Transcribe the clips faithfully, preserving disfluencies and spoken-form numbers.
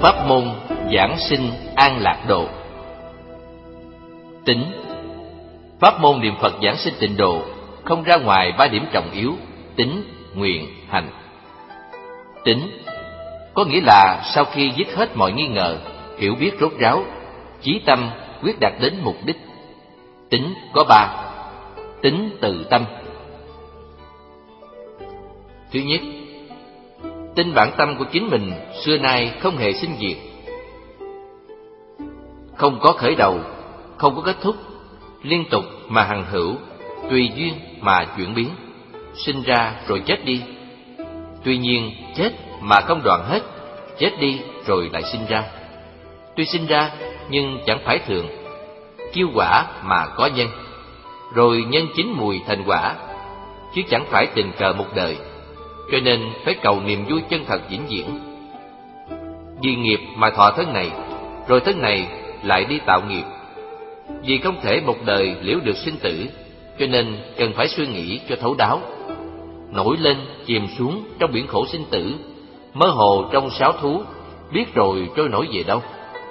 Pháp môn giảng sinh an lạc độ. Tính. Pháp môn niệm Phật giảng sinh tịnh độ không ra ngoài ba điểm trọng yếu: tính, nguyện, hành. Tính có nghĩa là sau khi dứt hết mọi nghi ngờ, hiểu biết rốt ráo, chí tâm quyết đạt đến mục đích. Tính có ba: tính từ tâm. Thứ nhất, tin bản tâm của chính mình xưa nay không hề sinh diệt, không có khởi đầu, không có kết thúc, liên tục mà hằng hữu, tùy duyên mà chuyển biến, sinh ra rồi chết đi. Tuy nhiên chết mà không đoạn hết, chết đi rồi lại sinh ra. Tuy sinh ra nhưng chẳng phải thường, kiêu quả mà có nhân, rồi nhân chín mùi thành quả, chứ chẳng phải tình cờ một đời. Cho nên phải cầu niềm vui chân thật vĩnh viễn. Vì nghiệp mà thọ thân này, rồi thân này lại đi tạo nghiệp. Vì không thể một đời liễu được sinh tử, cho nên cần phải suy nghĩ cho thấu đáo. Nổi lên chìm xuống trong biển khổ sinh tử, mơ hồ trong sáu thú, biết rồi trôi nổi về đâu.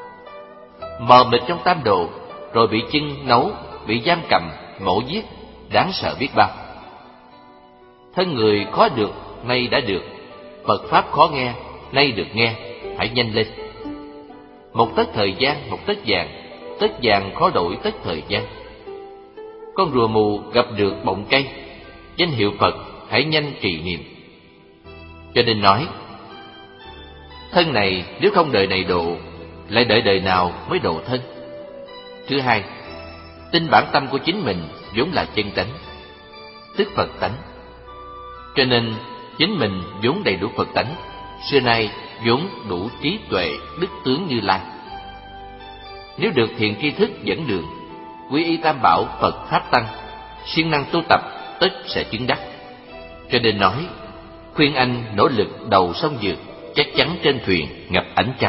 Mờ mịt trong tam đồ, rồi bị chưng nấu, bị giam cầm, mổ giết, đáng sợ biết bao. Thân người khó được, nay đã được. Phật Pháp khó nghe, nay được nghe, hãy nhanh lên. Một tấc thời gian, một tấc vàng, tấc vàng khó đổi tấc thời gian. Con rùa mù gặp được bọng cây, danh hiệu Phật hãy nhanh trì niệm. Cho nên nói, thân này nếu không đời này độ, lại đợi đời nào mới độ thân. Thứ hai, tin bản tâm của chính mình vốn là chân tánh, tức Phật tánh. Cho nên chính mình vốn đầy đủ Phật tánh, xưa nay vốn đủ trí tuệ, đức tướng Như Lai. Nếu được thiện tri thức dẫn đường, quy y tam bảo Phật Pháp Tăng, siêng năng tu tập, tất sẽ chứng đắc. Cho nên nói, khuyên anh nỗ lực đầu sông vượt, chắc chắn trên thuyền ngập ánh trăng.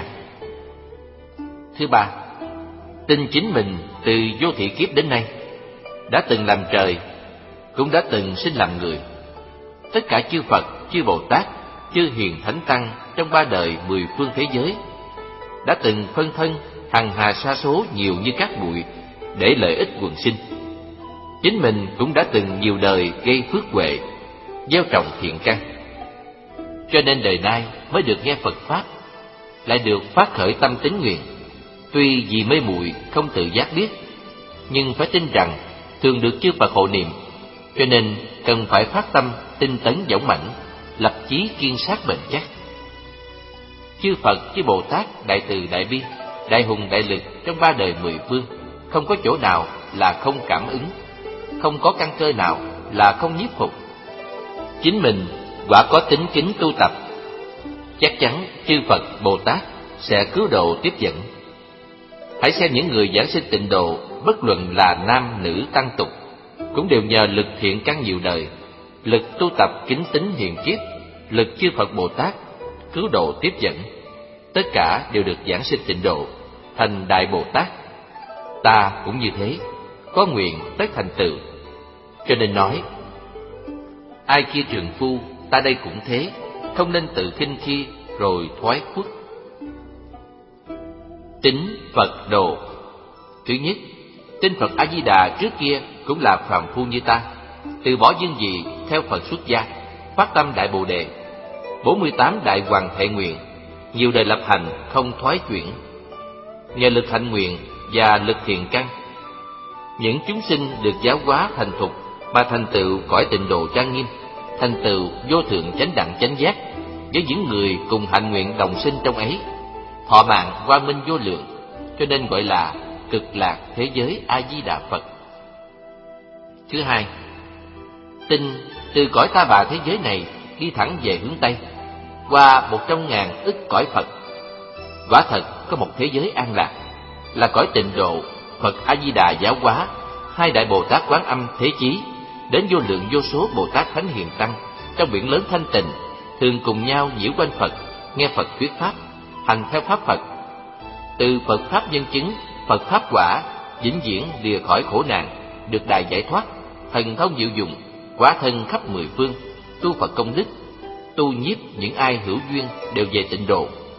Thứ ba, tin chính mình từ vô thị kiếp đến nay đã từng làm trời, cũng đã từng sinh làm người. Tất cả chư Phật, chư Bồ Tát, chư hiền thánh tăng trong ba đời mười phương thế giới đã từng phân thân hằng hà sa số nhiều như cát bụi để lợi ích quần sinh. Chính mình cũng đã từng nhiều đời gây phước huệ, gieo trồng thiện căn. Cho nên đời nay mới được nghe Phật Pháp, lại được phát khởi tâm tín nguyện. Tuy vì mê muội không tự giác biết, nhưng phải tin rằng thường được chư Phật hộ niệm, cho nên cần phải phát tâm tinh tấn dũng mãnh, lập chí kiên sát bền chắc. Chư Phật, chư Bồ Tát đại từ đại bi, đại hùng đại lực trong ba đời mười phương, không có chỗ nào là không cảm ứng, không có căn cơ nào là không nhiếp phục. Chính mình quả có tính kính tu tập, chắc chắn chư Phật Bồ Tát sẽ cứu độ tiếp dẫn. Hãy xem những người giảng sinh tịnh độ, bất luận là nam nữ tăng tục, cũng đều nhờ lực thiện căn nhiều đời, lực tu tập kính tín hiền kiết, lực chư Phật Bồ Tát cứu độ tiếp dẫn, tất cả đều được giảng sinh tịnh độ, thành Đại Bồ Tát. Ta cũng như thế, có nguyện tất thành tựu. Cho nên nói, ai kia trường phu, ta đây cũng thế, không nên tự khinh khi rồi thoái khuất. Tín Phật độ. Thứ nhất, tin Phật A Di Đà trước kia cũng là phàm phu như ta, từ bỏ dương vị theo Phật xuất gia, phát tâm đại Bồ đề, bốn mươi tám đại hoàn thệ nguyện, nhiều đời lập hành không thoái chuyển. Nhờ lực hạnh nguyện và lực thiện căn, những chúng sinh được giáo hóa thành thục mà thành tựu cõi tịnh độ trang nghiêm, thành tựu vô thượng chánh đẳng chánh giác với những người cùng hạnh nguyện đồng sinh trong ấy, thọ mạng quang minh vô lượng, cho nên gọi là cực lạc thế giới A Di Đà Phật. Thứ hai, tin từ cõi ta bà thế giới này đi thẳng về hướng Tây, qua một trăm ngàn ức cõi Phật. Quả thật có một thế giới an lạc, là cõi tịnh độ Phật A Di Đà giáo hóa, hai đại Bồ Tát Quán Âm Thế Chí, đến vô lượng vô số Bồ Tát Thánh Hiền Tăng trong biển lớn thanh tịnh, thường cùng nhau nhiễu quanh Phật, nghe Phật thuyết pháp, hành theo pháp Phật. Từ Phật pháp nhân chứng, Phật pháp quả, vĩnh viễn lìa khỏi khổ nạn, được đại giải thoát, thần thông diệu dụng, hóa thân khắp mười phương, tu Phật công đức, tu nhiếp những ai hữu duyên đều về tịnh độ.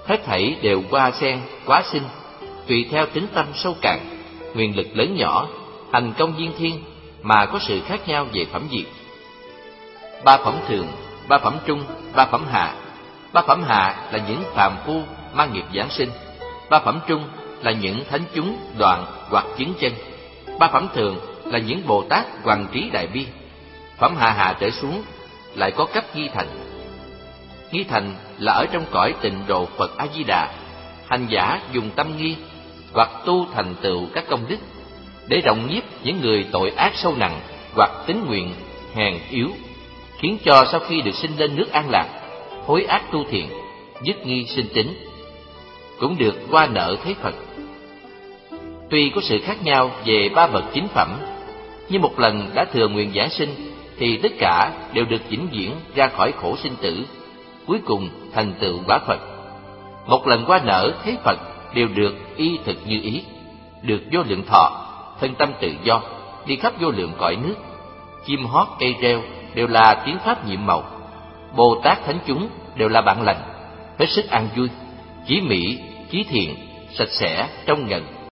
Hết thảy đều qua sen, quá sinh, tùy theo tính tâm sâu cạn, nguyện lực lớn nhỏ, hành công viên thiên mà có sự khác nhau về phẩm vị. Ba phẩm thường, ba phẩm trung, ba phẩm hạ. Ba phẩm hạ là những phàm phu mang nghiệp giáng sinh. Ba phẩm trung là những thánh chúng đoạn hoặc chứng chân. Ba phẩm thường là những Bồ Tát hoằng trí đại bi. Phẩm hạ hạ trở xuống lại có cấp nghi thành. Nghi thành là ở trong cõi tịnh độ Phật A Di Đà, hành giả dùng tâm nghi hoặc tu thành tựu các công đức để rộng nhiếp những người tội ác sâu nặng hoặc tín nguyện hèn yếu, khiến cho sau khi được sinh lên nước an lạc, hối ác tu thiện, dứt nghi sinh tính, cũng được qua nợ thấy Phật. Tuy có sự khác nhau về ba bậc chính phẩm, nhưng một lần đã thừa nguyện giảng sinh thì tất cả đều được vĩnh viễn ra khỏi khổ sinh tử, cuối cùng thành tựu bá Phật. Một lần qua nở thấy Phật đều được y thực như ý, được vô lượng thọ, thân tâm tự do, đi khắp vô lượng cõi nước. Chim hót cây reo đều là tiếng pháp nhiệm màu. Bồ Tát thánh chúng đều là bạn lành, hết sức an vui, chí mỹ, chí thiện, sạch sẽ, trong ngần.